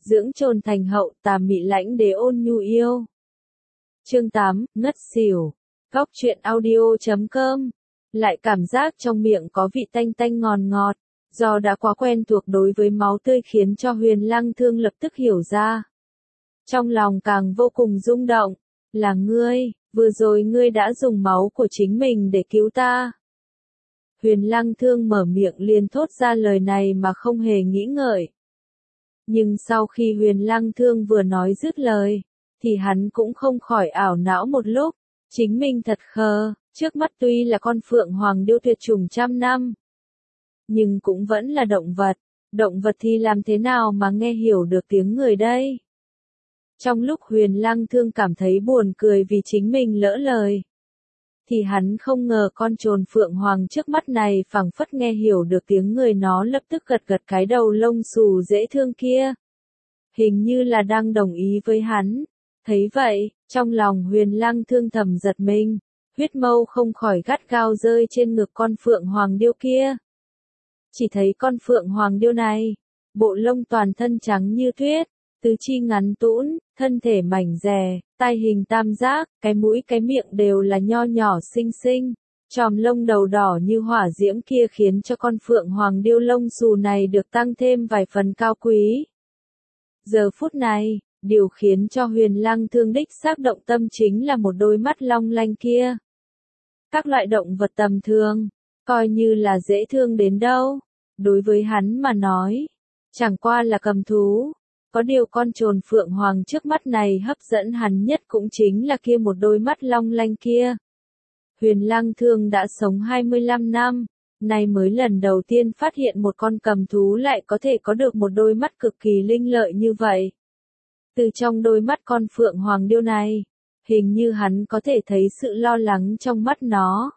dưỡng trồn thành hậu, tà mị lãnh đế ôn nhu yêu. Chương 8, ngất xỉu. Góc truyện audio.com. Lại cảm giác trong miệng có vị tanh tanh ngọt ngọt, do đã quá quen thuộc đối với máu tươi khiến cho Huyền Lăng Thương lập tức hiểu ra. Trong lòng càng vô cùng rung động, là ngươi, vừa rồi ngươi đã dùng máu của chính mình để cứu ta. Huyền Lăng Thương mở miệng liền thốt ra lời này mà không hề nghĩ ngợi. Nhưng sau khi Huyền Lăng Thương vừa nói dứt lời, thì hắn cũng không khỏi ảo não một lúc, chính mình thật khờ, trước mắt tuy là con phượng hoàng điêu tuyệt chủng trăm năm, nhưng cũng vẫn là động vật thì làm thế nào mà nghe hiểu được tiếng người đây? Trong lúc Huyền Lăng Thương cảm thấy buồn cười vì chính mình lỡ lời, thì hắn không ngờ con trồn phượng hoàng trước mắt này phảng phất nghe hiểu được tiếng người, nó lập tức gật gật cái đầu lông xù dễ thương kia. Hình như là đang đồng ý với hắn. Thấy vậy, trong lòng Huyền Lăng Thương thầm giật mình, huyết mâu không khỏi gắt gao rơi trên ngực con phượng hoàng điêu kia. Chỉ thấy con phượng hoàng điêu này, bộ lông toàn thân trắng như tuyết, tứ chi ngắn tũn, thân thể mảnh dè, tai hình tam giác, cái mũi cái miệng đều là nho nhỏ xinh xinh, chòm lông đầu đỏ như hỏa diễm kia khiến cho con phượng hoàng điêu lông xù này được tăng thêm vài phần cao quý. Giờ phút này, điều khiến cho Huyền Lăng Thương đích xác động tâm chính là một đôi mắt long lanh kia. Các loại động vật tầm thường, coi như là dễ thương đến đâu, đối với hắn mà nói, chẳng qua là cầm thú. Có điều con trồn phượng hoàng trước mắt này hấp dẫn hắn nhất cũng chính là kia một đôi mắt long lanh kia. Huyền Lăng Thương đã sống 25 năm, nay mới lần đầu tiên phát hiện một con cầm thú lại có thể có được một đôi mắt cực kỳ linh lợi như vậy. Từ trong đôi mắt con phượng hoàng điêu này, hình như hắn có thể thấy sự lo lắng trong mắt nó.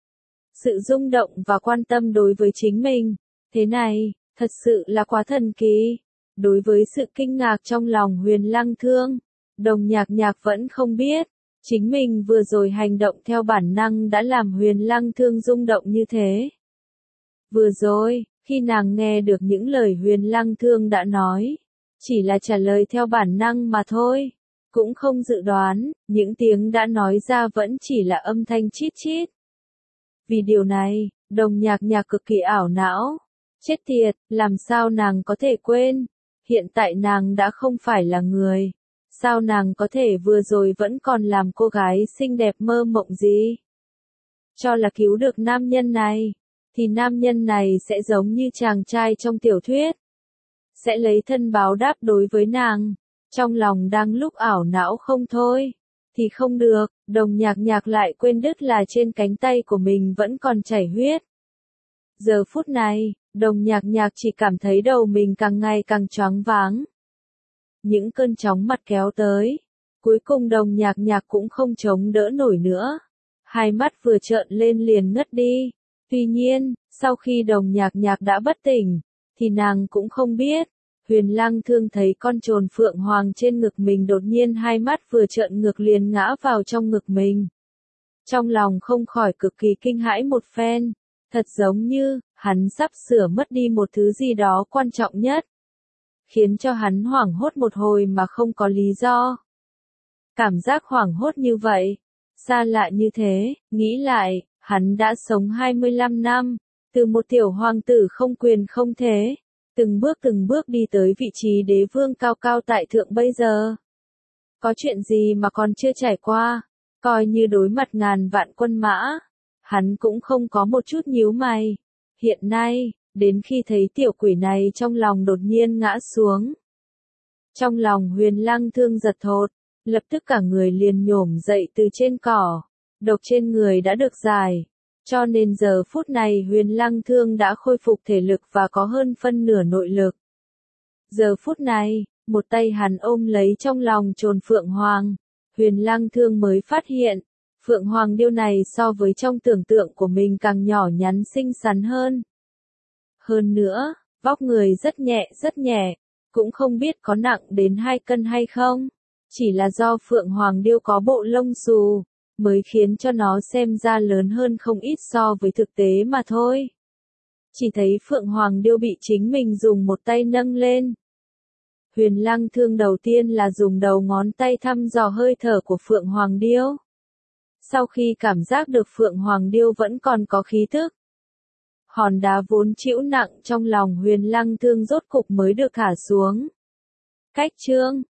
Sự rung động và quan tâm đối với chính mình, thế này, thật sự là quá thần kỳ. Đối với sự kinh ngạc trong lòng Huyền Lăng Thương, Đồng Nhạc Nhạc vẫn không biết, chính mình vừa rồi hành động theo bản năng đã làm Huyền Lăng Thương rung động như thế. Vừa rồi, khi nàng nghe được những lời Huyền Lăng Thương đã nói, chỉ là trả lời theo bản năng mà thôi, cũng không dự đoán, những tiếng đã nói ra vẫn chỉ là âm thanh chít chít. Vì điều này, Đồng Nhạc Nhạc cực kỳ ảo não, chết tiệt, làm sao nàng có thể quên? Hiện tại nàng đã không phải là người, sao nàng có thể vừa rồi vẫn còn làm cô gái xinh đẹp mơ mộng gì? Cho là cứu được nam nhân này, thì nam nhân này sẽ giống như chàng trai trong tiểu thuyết, sẽ lấy thân báo đáp đối với nàng. Trong lòng đang lúc ảo não không thôi, thì không được, Đồng Nhạc Nhạc lại quên đứt là trên cánh tay của mình vẫn còn chảy huyết. Giờ phút này, Đồng Nhạc Nhạc chỉ cảm thấy đầu mình càng ngày càng choáng váng. Những cơn chóng mặt kéo tới, cuối cùng Đồng Nhạc Nhạc cũng không chống đỡ nổi nữa. Hai mắt vừa trợn lên liền ngất đi. Tuy nhiên, sau khi Đồng Nhạc Nhạc đã bất tỉnh, thì nàng cũng không biết. Huyền Lăng Thương thấy con trồn phượng hoàng trên ngực mình đột nhiên hai mắt vừa trợn ngược liền ngã vào trong ngực mình. Trong lòng không khỏi cực kỳ kinh hãi một phen. Thật giống như, hắn sắp sửa mất đi một thứ gì đó quan trọng nhất. Khiến cho hắn hoảng hốt một hồi mà không có lý do. Cảm giác hoảng hốt như vậy, xa lạ như thế, nghĩ lại, hắn đã sống 25 năm, từ một tiểu hoàng tử không quyền không thế, từng bước đi tới vị trí đế vương cao cao tại thượng bây giờ. Có chuyện gì mà còn chưa trải qua, coi như đối mặt ngàn vạn quân mã. Hắn cũng không có một chút nhíu mày. Hiện nay, đến khi thấy tiểu quỷ này trong lòng đột nhiên ngã xuống. Trong lòng Huyền Lăng Thương giật thột, lập tức cả người liền nhổm dậy từ trên cỏ. Độc trên người đã được giải, cho nên giờ phút này Huyền Lăng Thương đã khôi phục thể lực và có hơn phân nửa nội lực. Giờ phút này, một tay hắn ôm lấy trong lòng trồn phượng hoàng, Huyền Lăng Thương mới phát hiện. Phượng hoàng điêu này so với trong tưởng tượng của mình càng nhỏ nhắn xinh xắn hơn. Hơn nữa, vóc người rất nhẹ, cũng không biết có nặng đến 2 cân hay không. Chỉ là do Phượng hoàng điêu có bộ lông xù, mới khiến cho nó xem ra lớn hơn không ít so với thực tế mà thôi. Chỉ thấy Phượng hoàng điêu bị chính mình dùng một tay nâng lên. Huyền Lăng Thương đầu tiên là dùng đầu ngón tay thăm dò hơi thở của Phượng Hoàng Điêu. Sau khi cảm giác được Phượng Hoàng Điêu vẫn còn có khí tức, hòn đá vốn trĩu nặng trong lòng Huyền Lăng Thương rốt cục mới được thả xuống. Cách chương